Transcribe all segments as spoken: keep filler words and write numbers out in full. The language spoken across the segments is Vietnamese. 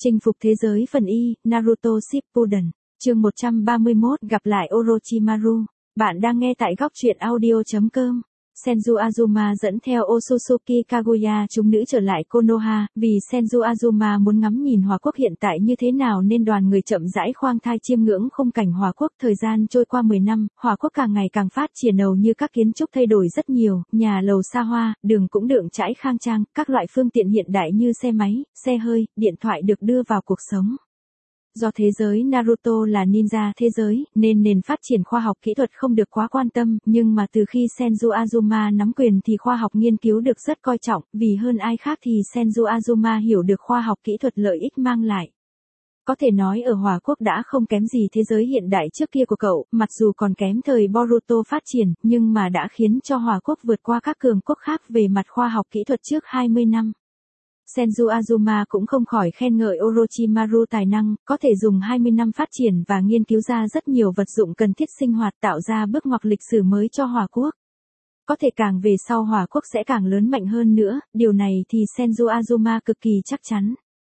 Chinh phục thế giới phần Y, Naruto Shippuden, chương một trăm ba mươi mốt gặp lại Orochimaru. Bạn đang nghe tại góc truyện audio chấm com. Senju Azuma dẫn theo Otsutsuki Kaguya chúng nữ trở lại Konoha, vì Senju Azuma muốn ngắm nhìn Hòa Quốc hiện tại như thế nào nên đoàn người chậm rãi khoang thai chiêm ngưỡng khung cảnh Hòa Quốc. Thời gian trôi qua mười năm, Hòa Quốc càng ngày càng phát triển hầu như các kiến trúc thay đổi rất nhiều, nhà lầu xa hoa, đường cũng đượng trải khang trang, các loại phương tiện hiện đại như xe máy, xe hơi, điện thoại được đưa vào cuộc sống. Do thế giới Naruto là ninja thế giới, nên nền phát triển khoa học kỹ thuật không được quá quan tâm, nhưng mà từ khi Senju Azuma nắm quyền thì khoa học nghiên cứu được rất coi trọng, vì hơn ai khác thì Senju Azuma hiểu được khoa học kỹ thuật lợi ích mang lại. Có thể nói ở Hòa Quốc đã không kém gì thế giới hiện đại trước kia của cậu, mặc dù còn kém thời Boruto phát triển, nhưng mà đã khiến cho Hòa Quốc vượt qua các cường quốc khác về mặt khoa học kỹ thuật trước hai mươi năm. Senju Azuma cũng không khỏi khen ngợi Orochimaru tài năng, có thể dùng hai mươi năm phát triển và nghiên cứu ra rất nhiều vật dụng cần thiết sinh hoạt tạo ra bước ngoặt lịch sử mới cho Hòa Quốc. Có thể càng về sau Hòa Quốc sẽ càng lớn mạnh hơn nữa, điều này thì Senju Azuma cực kỳ chắc chắn.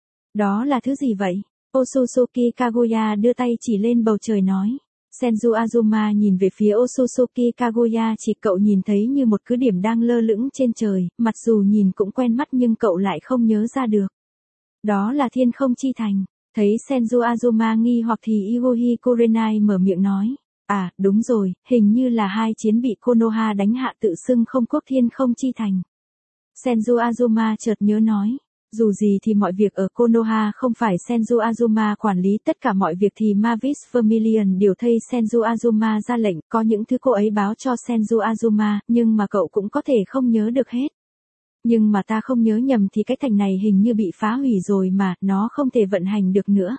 Đó là thứ gì vậy? Otsutsuki Kaguya đưa tay chỉ lên bầu trời nói. Senju Azuma nhìn về phía Otsutsuki Kaguya, chỉ cậu nhìn thấy như một cứ điểm đang lơ lửng trên trời, mặc dù nhìn cũng quen mắt nhưng cậu lại không nhớ ra được. Đó là Thiên Không Chi Thành. Thấy Senju Azuma nghi hoặc thì Igohi Kurenai mở miệng nói. À, đúng rồi, hình như là hai chiến bị Konoha đánh hạ tự xưng không quốc Thiên Không Chi Thành. Senju Azuma chợt nhớ nói. Dù gì thì mọi việc ở Konoha không phải Senju Azuma quản lý, tất cả mọi việc thì Mavis Vermilion điều thay Senju Azuma ra lệnh, có những thứ cô ấy báo cho Senju Azuma, nhưng mà cậu cũng có thể không nhớ được hết. Nhưng mà ta không nhớ nhầm thì cái thành này hình như bị phá hủy rồi mà, nó không thể vận hành được nữa.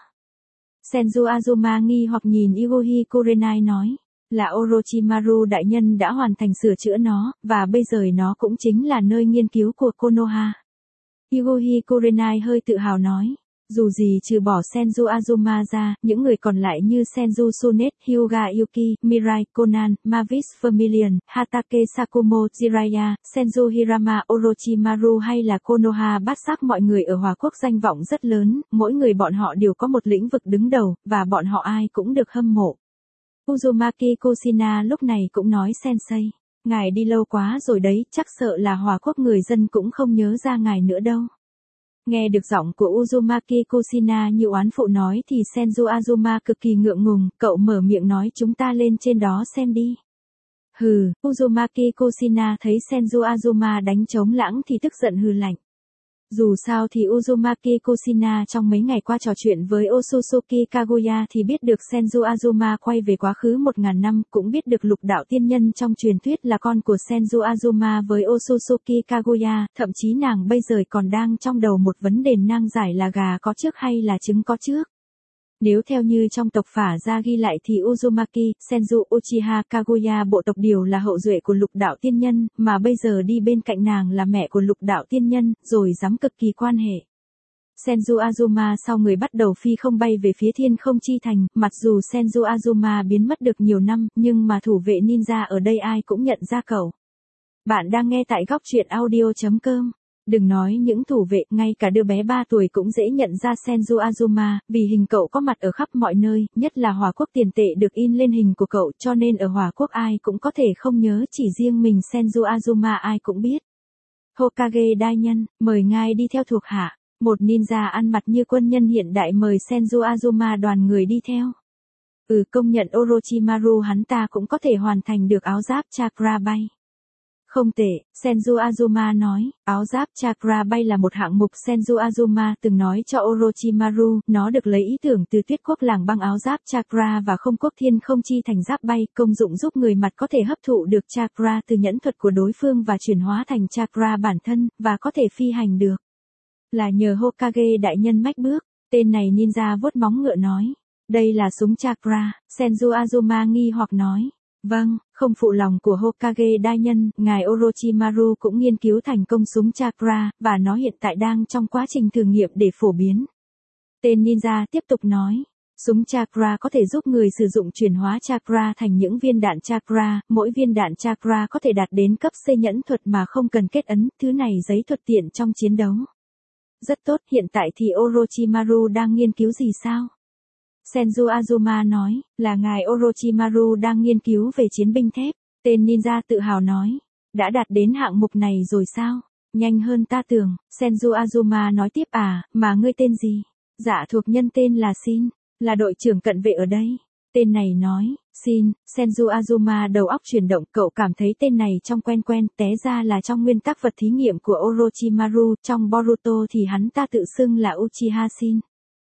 Senju Azuma nghi hoặc nhìn Igohi Kurenai nói, là Orochimaru đại nhân đã hoàn thành sửa chữa nó, và bây giờ nó cũng chính là nơi nghiên cứu của Konoha. Igohi Kurenai hơi tự hào nói, dù gì trừ bỏ Senju Azuma ra, những người còn lại như Senju Tsunet, Hyuga Yuki, Mirai, Conan, Mavis Vermilion, Hatake Sakumo, Jiraiya, Senju Hirama, Orochimaru hay là Konoha bát sắc, mọi người ở Hòa Quốc danh vọng rất lớn, mỗi người bọn họ đều có một lĩnh vực đứng đầu, và bọn họ ai cũng được hâm mộ. Uzumaki Kushina lúc này cũng nói sensei. Ngài đi lâu quá rồi đấy, chắc sợ là Hòa Quốc người dân cũng không nhớ ra ngài nữa đâu. Nghe được giọng của Uzumaki Kushina như oán phụ nói thì Senju Azuma cực kỳ ngượng ngùng, cậu mở miệng nói chúng ta lên trên đó xem đi. Hừ, Uzumaki Kushina thấy Senju Azuma đánh trống lãng thì tức giận hừ lạnh. Dù sao thì Uzumaki Kushina trong mấy ngày qua trò chuyện với Otsutsuki Kaguya thì biết được Senju Azuma quay về quá khứ một ngàn năm, cũng biết được lục đạo tiên nhân trong truyền thuyết là con của Senju Azuma với Otsutsuki Kaguya, thậm chí nàng bây giờ còn đang trong đầu một vấn đề nan giải là gà có trước hay là trứng có trước. Nếu theo như trong tộc Phả Gia ghi lại thì Uzumaki, Senju Uchiha Kaguya bộ tộc điều là hậu duệ của lục đạo tiên nhân, mà bây giờ đi bên cạnh nàng là mẹ của lục đạo tiên nhân, rồi dám cực kỳ quan hệ. Senju Azuma sau người bắt đầu phi không bay về phía Thiên Không Chi Thành, mặc dù Senju Azuma biến mất được nhiều năm, nhưng mà thủ vệ ninja ở đây ai cũng nhận ra cậu. Bạn đang nghe tại góc truyện audio chấm com. Đừng nói những thủ vệ, ngay cả đứa bé ba tuổi cũng dễ nhận ra Senju Azuma, vì hình cậu có mặt ở khắp mọi nơi, nhất là Hòa Quốc tiền tệ được in lên hình của cậu, cho nên ở Hòa Quốc ai cũng có thể không nhớ, chỉ riêng mình Senju Azuma ai cũng biết. Hokage đại nhân, mời ngài đi theo thuộc hạ. Một ninja ăn mặc như quân nhân hiện đại mời Senju Azuma đoàn người đi theo. Ừ, công nhận Orochimaru hắn ta cũng có thể hoàn thành được áo giáp chakra bay. Không tệ, Senju Azuma nói, áo giáp chakra bay là một hạng mục Senju Azuma từng nói cho Orochimaru, nó được lấy ý tưởng từ Tuyết Quốc làng băng áo giáp chakra và không quốc Thiên Không Chi Thành giáp bay, công dụng giúp người mặt có thể hấp thụ được chakra từ nhẫn thuật của đối phương và chuyển hóa thành chakra bản thân, và có thể phi hành được. Là nhờ Hokage đại nhân mách bước, tên này ninja vuốt móng ngựa nói, đây là súng chakra, Senju Azuma nghi hoặc nói. Vâng, không phụ lòng của Hokage đại nhân, ngài Orochimaru cũng nghiên cứu thành công súng chakra, và nó hiện tại đang trong quá trình thử nghiệm để phổ biến. Tên ninja tiếp tục nói, súng chakra có thể giúp người sử dụng chuyển hóa chakra thành những viên đạn chakra, mỗi viên đạn chakra có thể đạt đến cấp C nhẫn thuật mà không cần kết ấn, thứ này giấy thuật tiện trong chiến đấu. Rất tốt, hiện tại thì Orochimaru đang nghiên cứu gì sao? Senju Azuma nói, là ngài Orochimaru đang nghiên cứu về chiến binh thép. Tên ninja tự hào nói, đã đạt đến hạng mục này rồi sao? Nhanh hơn ta tưởng, Senju Azuma nói tiếp à, mà ngươi tên gì? Dạ thuộc nhân tên là Shin, là đội trưởng cận vệ ở đây. Tên này nói, Shin, Senju Azuma đầu óc chuyển động, cậu cảm thấy tên này trông quen quen, té ra là trong nguyên tắc vật thí nghiệm của Orochimaru, trong Boruto thì hắn ta tự xưng là Uchiha Shin.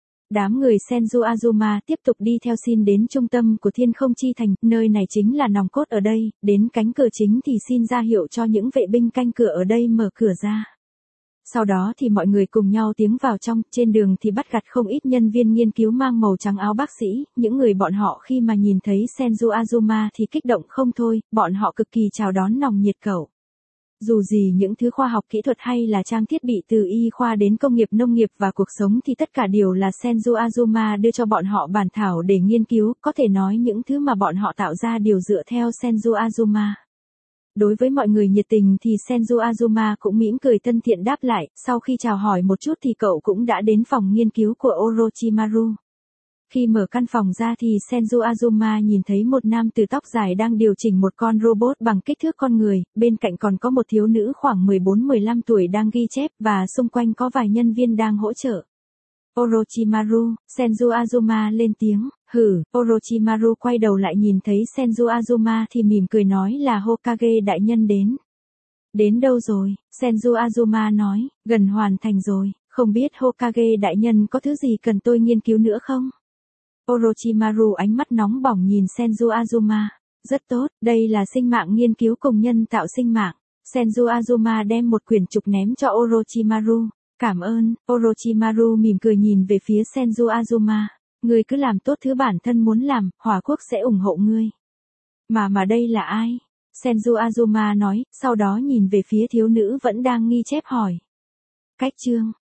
Đám người Senju Azuma tiếp tục đi theo Shin đến trung tâm của Thiên Không Chi Thành, nơi này chính là nòng cốt ở đây, đến cánh cửa chính thì Shin ra hiệu cho những vệ binh canh cửa ở đây mở cửa ra. Sau đó thì mọi người cùng nhau tiến vào trong, trên đường thì bắt gặp không ít nhân viên nghiên cứu mang màu trắng áo bác sĩ, những người bọn họ khi mà nhìn thấy Senju Azuma thì kích động không thôi, bọn họ cực kỳ chào đón nòng nhiệt cậu. Dù gì những thứ khoa học kỹ thuật hay là trang thiết bị từ y khoa đến công nghiệp nông nghiệp và cuộc sống thì tất cả đều là Senju Azuma đưa cho bọn họ bản thảo để nghiên cứu, có thể nói những thứ mà bọn họ tạo ra đều dựa theo Senju Azuma. Đối với mọi người nhiệt tình thì Senju Azuma cũng mỉm cười thân thiện đáp lại, sau khi chào hỏi một chút thì cậu cũng đã đến phòng nghiên cứu của Orochimaru. Khi mở căn phòng ra thì Senju Azuma nhìn thấy một nam tử tóc dài đang điều chỉnh một con robot bằng kích thước con người, bên cạnh còn có một thiếu nữ khoảng mười bốn mười lăm tuổi đang ghi chép và xung quanh có vài nhân viên đang hỗ trợ. Orochimaru, Senju Azuma lên tiếng, hử, Orochimaru quay đầu lại nhìn thấy Senju Azuma thì mỉm cười nói là Hokage đại nhân đến. Đến đâu rồi? Senju Azuma nói, gần hoàn thành rồi, không biết Hokage đại nhân có thứ gì cần tôi nghiên cứu nữa không? Orochimaru ánh mắt nóng bỏng nhìn Senju Azuma. Rất tốt, đây là sinh mạng nghiên cứu cùng nhân tạo sinh mạng. Senju Azuma đem một quyển trục ném cho Orochimaru. Cảm ơn, Orochimaru mỉm cười nhìn về phía Senju Azuma. Ngươi cứ làm tốt thứ bản thân muốn làm, Hỏa Quốc sẽ ủng hộ ngươi. Mà mà đây là ai? Senju Azuma nói, sau đó nhìn về phía thiếu nữ vẫn đang nghi chép hỏi. Cách chương